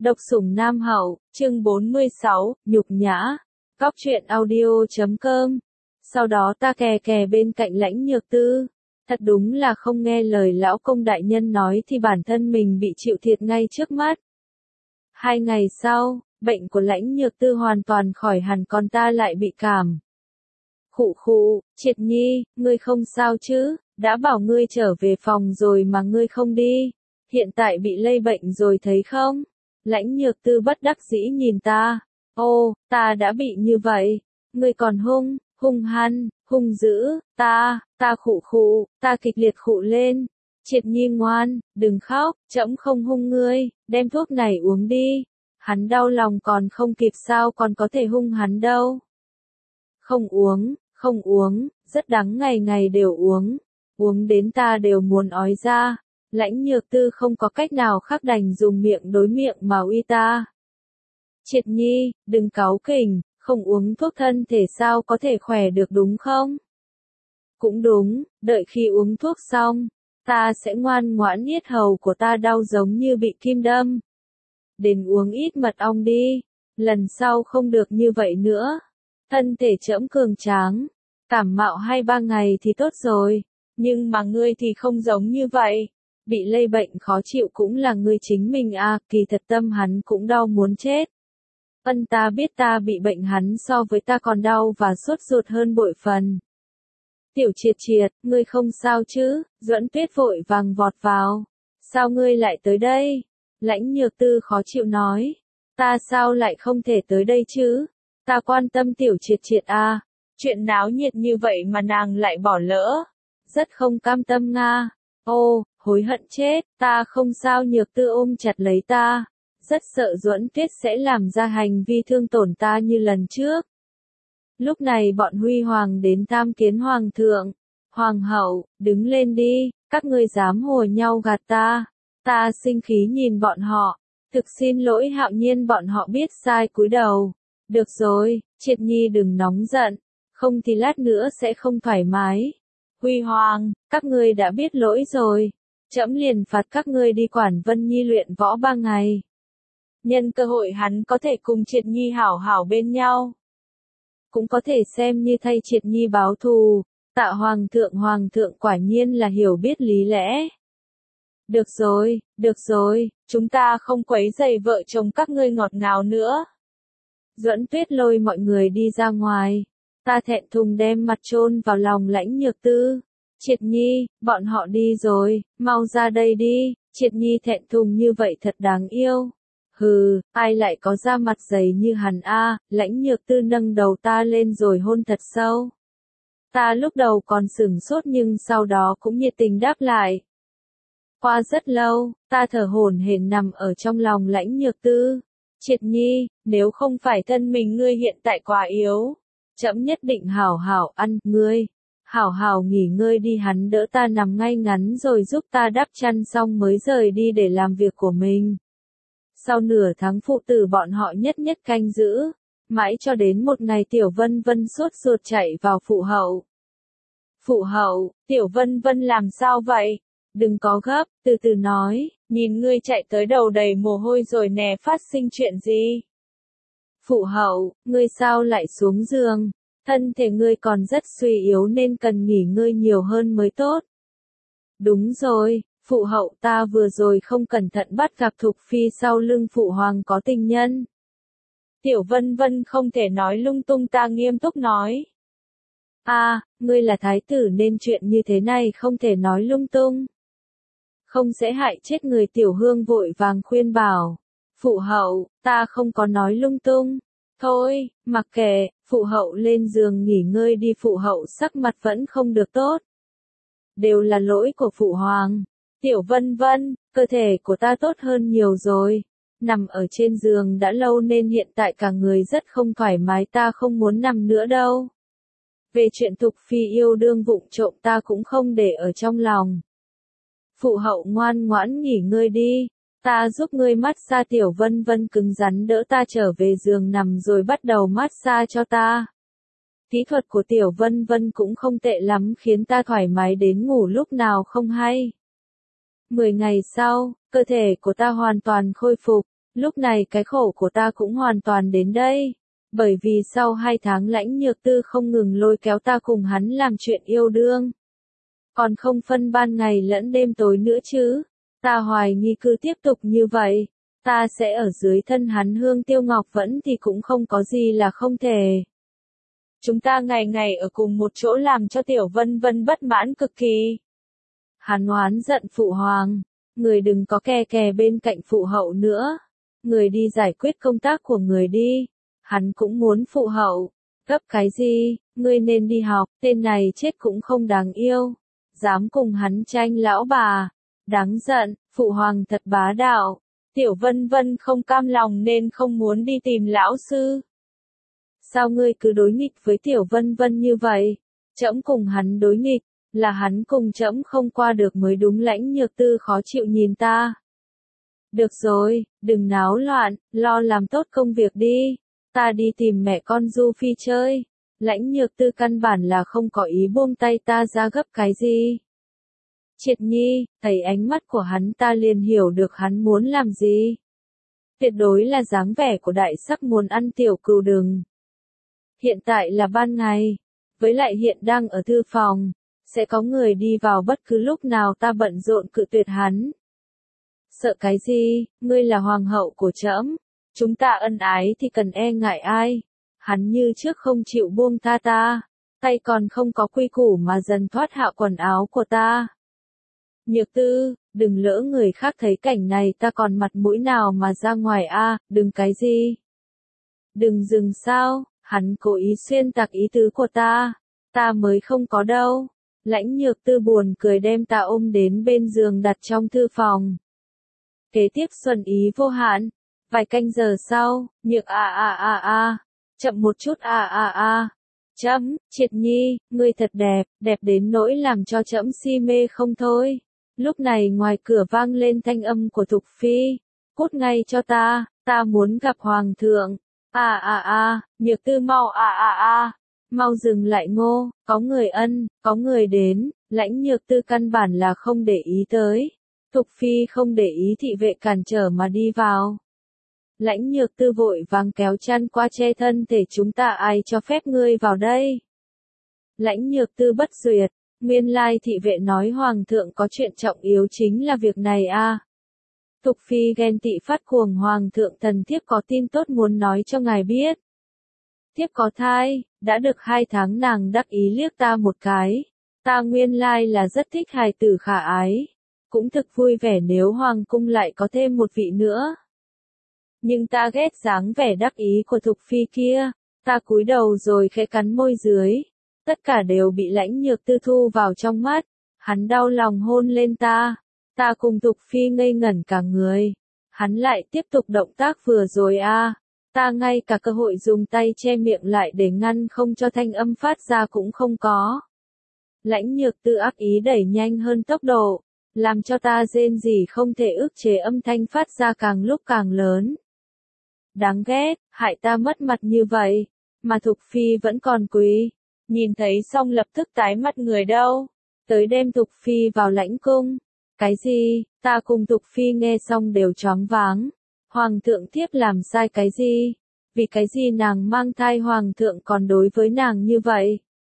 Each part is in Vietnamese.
Độc sủng Nam Hậu, chương 46, nhục nhã. Cóc truyện audio.com. Sau đó ta kè kè bên cạnh Lãnh Nhược Tư. Thật đúng là không nghe lời lão công đại nhân nói thì bản thân mình bị chịu thiệt ngay trước mắt. 2 ngày sau, bệnh của Lãnh Nhược Tư hoàn toàn khỏi hẳn, còn ta lại bị cảm. Khụ khụ, Triệt Nhi, ngươi không sao chứ? Đã bảo ngươi trở về phòng rồi mà ngươi không đi. Hiện tại bị lây bệnh rồi thấy không? Lãnh Nhược Tư bất đắc dĩ nhìn ta. Ô, ta đã bị như vậy. Ngươi còn hung hăng, hung dữ, ta khụ khụ, ta kịch liệt khụ lên. Triệt Nhi ngoan, đừng khóc, trẫm không hung ngươi, đem thuốc này uống đi. Hắn đau lòng còn không kịp sao còn có thể hung hắn đâu. Không uống, rất đắng, ngày ngày đều uống. Uống đến ta đều muốn ói ra. Lãnh Nhược Tư không có cách nào khác đành dùng miệng đối miệng mà uy ta. Triệt Nhi, đừng cáu kỉnh, không uống thuốc thân thể sao có thể khỏe được đúng không? Cũng đúng, đợi khi uống thuốc xong, ta sẽ ngoan ngoãn, yết hầu của ta đau giống như bị kim đâm. Đến uống ít mật ong đi, lần sau không được như vậy nữa. Thân thể trẫm cường tráng, cảm mạo 2-3 ngày thì tốt rồi, nhưng mà ngươi thì không giống như vậy. Bị lây bệnh khó chịu cũng là ngươi chính mình à, kỳ thật tâm hắn cũng đau muốn chết. Ta biết ta bị bệnh hắn so với ta còn đau và sốt ruột hơn bội phần. Tiểu Triệt, ngươi không sao chứ? Duẫn Tuyết vội vàng vọt vào. Sao ngươi lại tới đây? Lãnh Nhược Tư khó chịu nói. Ta sao lại không thể tới đây chứ? Ta quan tâm Tiểu Triệt à. Chuyện náo nhiệt như vậy mà nàng lại bỏ lỡ. Rất không cam tâm nga. Ô, hối hận chết, ta không sao. Nhược Tư ôm chặt lấy ta. Rất sợ Duẫn Tuyết sẽ làm ra hành vi thương tổn ta như lần trước. Lúc này bọn Huy Hoàng đến tham kiến Hoàng thượng. Hoàng hậu, đứng lên đi, các ngươi dám hùa nhau gạt ta. Ta sinh khí nhìn bọn họ. Thực xin lỗi Hạo Nhiên, bọn họ biết sai cúi đầu. Được rồi, Triệt Nhi đừng nóng giận, không thì lát nữa sẽ không thoải mái. Huy Hoàng, các ngươi đã biết lỗi rồi. Trẫm liền phạt các ngươi đi quản Vân Nhi luyện võ 3 ngày. Nhân cơ hội hắn có thể cùng Triệt Nhi hảo hảo bên nhau. Cũng có thể xem như thay Triệt Nhi báo thù. Tạ Hoàng thượng quả nhiên là hiểu biết lý lẽ. Được rồi, chúng ta không quấy rầy vợ chồng các ngươi ngọt ngào nữa. Duẫn Tuyết lôi mọi người đi ra ngoài. Ta thẹn thùng đem mặt chôn vào lòng Lãnh Nhược Tư. Triệt Nhi, bọn họ đi rồi, mau ra đây đi. Triệt Nhi thẹn thùng như vậy thật đáng yêu. Hừ, ai lại có da mặt dày như hắn a? Lãnh Nhược Tư nâng đầu ta lên rồi hôn thật sâu. Ta lúc đầu còn sửng sốt nhưng sau đó cũng nhiệt tình đáp lại. Qua rất lâu, ta thở hổn hển nằm ở trong lòng Lãnh Nhược Tư. Triệt Nhi, nếu không phải thân mình ngươi hiện tại quá yếu, trẫm nhất định hảo hảo ăn ngươi. Hảo hảo nghỉ ngơi đi. Hắn đỡ ta nằm ngay ngắn rồi giúp ta đắp chăn xong mới rời đi để làm việc của mình. Sau nửa tháng phụ tử bọn họ nhất canh giữ, mãi cho đến một ngày Tiểu Vân Vân sốt ruột chạy vào phụ hậu. Phụ hậu, Tiểu Vân Vân làm sao vậy? Đừng có gấp, từ từ nói, nhìn ngươi chạy tới đầu đầy mồ hôi rồi nè, phát sinh chuyện gì? Phụ hậu, ngươi sao lại xuống giường? Thân thể ngươi còn rất suy yếu nên cần nghỉ ngơi nhiều hơn mới tốt. Đúng rồi, phụ hậu, ta vừa rồi không cẩn thận bắt gặp Thục Phi sau lưng phụ hoàng có tình nhân. Tiểu Vân Vân không thể nói lung tung, ta nghiêm túc nói. Ngươi là thái tử nên chuyện như thế này không thể nói lung tung. Không sẽ hại chết người. Tiểu Hương vội vàng khuyên bảo. Phụ hậu, ta không có nói lung tung. Thôi, mặc kệ, phụ hậu lên giường nghỉ ngơi đi. Phụ hậu sắc mặt vẫn không được tốt. Đều là lỗi của phụ hoàng. Tiểu Vân Vân, cơ thể của ta tốt hơn nhiều rồi. Nằm ở trên giường đã lâu nên hiện tại cả người rất không thoải mái, ta không muốn nằm nữa đâu. Về chuyện Thục Phi yêu đương vụng trộm ta cũng không để ở trong lòng. Phụ hậu ngoan ngoãn nghỉ ngơi đi. Ta giúp ngươi massage. Tiểu Vân Vân cứng rắn đỡ ta trở về giường nằm rồi bắt đầu massage cho ta. Kỹ thuật của Tiểu Vân Vân cũng không tệ lắm, khiến ta thoải mái đến ngủ lúc nào không hay. 10 ngày sau, cơ thể của ta hoàn toàn khôi phục. Lúc này cái khổ của ta cũng hoàn toàn đến đây. Bởi vì sau 2 tháng Lãnh Nhược Tư không ngừng lôi kéo ta cùng hắn làm chuyện yêu đương. Còn không phân ban ngày lẫn đêm tối nữa chứ. Ta hoài nghi cứ tiếp tục như vậy, ta sẽ ở dưới thân hắn Hương Tiêu Ngọc Vẫn thì cũng không có gì là không thể. Chúng ta ngày ngày ở cùng một chỗ làm cho Tiểu Vân Vân bất mãn cực kỳ. Hắn oán giận phụ hoàng, người đừng có kè kè bên cạnh phụ hậu nữa. Người đi giải quyết công tác của người đi. Hắn cũng muốn phụ hậu. Gấp cái gì, ngươi nên đi học, tên này chết cũng không đáng yêu. Dám cùng hắn tranh lão bà. Đáng giận, phụ hoàng thật bá đạo. Tiểu Vân Vân không cam lòng nên không muốn đi tìm lão sư. Sao ngươi cứ đối nghịch với Tiểu Vân Vân như vậy? Trẫm cùng hắn đối nghịch, là hắn cùng trẫm không qua được mới đúng. Lãnh Nhược Tư khó chịu nhìn ta. Được rồi, đừng náo loạn, lo làm tốt công việc đi. Ta đi tìm mẹ con Du Phi chơi. Lãnh Nhược Tư căn bản là không có ý buông tay ta ra gấp cái gì. Triệt Nhi, thấy ánh mắt của hắn ta liền hiểu được hắn muốn làm gì. Tuyệt đối là dáng vẻ của đại sắc muốn ăn tiểu cừu đừng. Hiện tại là ban ngày, với lại hiện đang ở thư phòng, sẽ có người đi vào bất cứ lúc nào ta bận rộn cự tuyệt hắn. Sợ cái gì, ngươi là hoàng hậu của trẫm, chúng ta ân ái thì cần e ngại ai. Hắn như trước không chịu buông tha ta, tay còn không có quy củ mà dần thoát hạ quần áo của ta. Nhược Tư, đừng lỡ người khác thấy cảnh này ta còn mặt mũi nào mà ra ngoài a, đừng cái gì. Đừng dừng sao, hắn cố ý xuyên tạc ý tứ của ta mới không có đâu. Lãnh Nhược Tư buồn cười đem ta ôm đến bên giường đặt trong thư phòng. Kế tiếp xuân ý vô hạn, vài canh giờ sau, Nhược chậm một chút Trẫm, Triệt Nhi, ngươi thật đẹp, đẹp đến nỗi làm cho trẫm si mê không thôi. Lúc này ngoài cửa vang lên thanh âm của Thục Phi, cút ngay cho ta muốn gặp hoàng thượng. Nhược Tư mau mau dừng lại ngô, có người có người đến. Lãnh Nhược Tư căn bản là không để ý tới. Thục Phi không để ý thị vệ cản trở mà đi vào. Lãnh Nhược Tư vội vàng kéo chăn qua che thân thể chúng ta, ai cho phép ngươi vào đây. Lãnh Nhược Tư bất duyệt, nguyên lai thị vệ nói hoàng thượng có chuyện trọng yếu chính là việc này a. Thục Phi ghen tị phát cuồng, hoàng thượng thần thiếp có tin tốt muốn nói cho ngài biết. Thiếp có thai, đã được 2 tháng. Nàng đắc ý liếc ta một cái. Ta nguyên lai là rất thích hài tử khả ái. Cũng thực vui vẻ nếu hoàng cung lại có thêm một vị nữa. Nhưng ta ghét dáng vẻ đắc ý của Thục Phi kia. Ta cúi đầu rồi khẽ cắn môi dưới. Tất cả đều bị Lãnh Nhược Tư thu vào trong mắt. Hắn đau lòng hôn lên ta. Ta cùng Thục Phi ngây ngẩn cả người. Hắn lại tiếp tục động tác vừa rồi ta ngay cả cơ hội dùng tay che miệng lại để ngăn không cho thanh âm phát ra cũng không có. Lãnh Nhược Tư ác ý đẩy nhanh hơn tốc độ, làm cho ta rên rỉ không thể ức chế, âm thanh phát ra càng lúc càng lớn. Đáng ghét, hại ta mất mặt như vậy, mà Thục Phi vẫn còn quý. Nhìn thấy xong lập tức tái mặt người đâu. Tới đem Thục Phi vào lãnh cung. Cái gì, ta cùng Thục Phi nghe xong đều choáng váng. Hoàng thượng thiếp làm sai cái gì? Vì cái gì nàng mang thai hoàng thượng còn đối với nàng như vậy?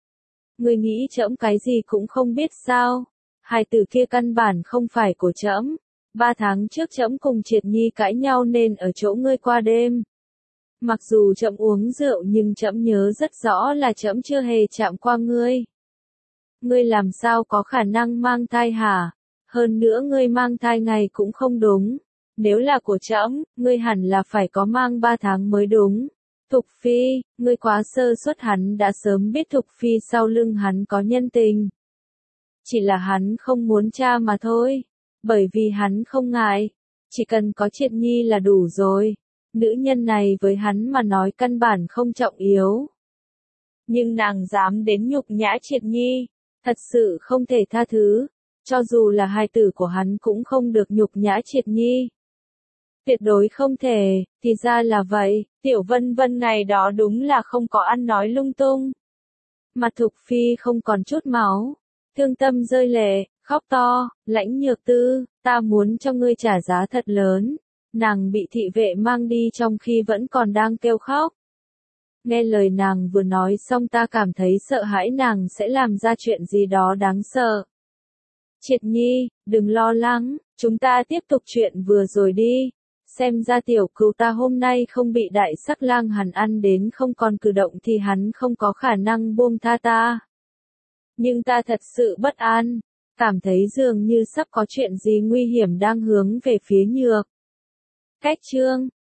Ngươi nghĩ trẫm cái gì cũng không biết sao? Hài tử kia căn bản không phải của trẫm. 3 tháng trước trẫm cùng Triệt Nhi cãi nhau nên ở chỗ ngươi qua đêm. Mặc dù trẫm uống rượu nhưng trẫm nhớ rất rõ là trẫm chưa hề chạm qua ngươi. Ngươi làm sao có khả năng mang thai hả? Hơn nữa ngươi mang thai ngày cũng không đúng. Nếu là của trẫm, ngươi hẳn là phải có mang 3 tháng mới đúng. Thục Phi, ngươi quá sơ suất, hắn đã sớm biết Thục Phi sau lưng hắn có nhân tình. Chỉ là hắn không muốn tra mà thôi. Bởi vì hắn không ngại. Chỉ cần có Triệt Nhi là đủ rồi. Nữ nhân này với hắn mà nói căn bản không trọng yếu. Nhưng nàng dám đến nhục nhã Triệt Nhi. Thật sự không thể tha thứ. Cho dù là hài tử của hắn cũng không được nhục nhã Triệt Nhi. Tuyệt đối không thể, thì ra là vậy, Tiểu Vân Vân ngày đó đúng là không có ăn nói lung tung. Mặt Thục Phi không còn chút máu, thương tâm rơi lệ, khóc to. Lãnh Nhược Tư, ta muốn cho ngươi trả giá thật lớn. Nàng bị thị vệ mang đi trong khi vẫn còn đang kêu khóc. Nghe lời nàng vừa nói xong ta cảm thấy sợ hãi nàng sẽ làm ra chuyện gì đó đáng sợ. Triệt Nhi, đừng lo lắng, chúng ta tiếp tục chuyện vừa rồi đi. Xem ra tiểu cừu ta hôm nay không bị đại sắc lang hàn ăn đến không còn cử động thì hắn không có khả năng buông tha ta. Nhưng ta thật sự bất an, cảm thấy dường như sắp có chuyện gì nguy hiểm đang hướng về phía Nhược Cách Trương.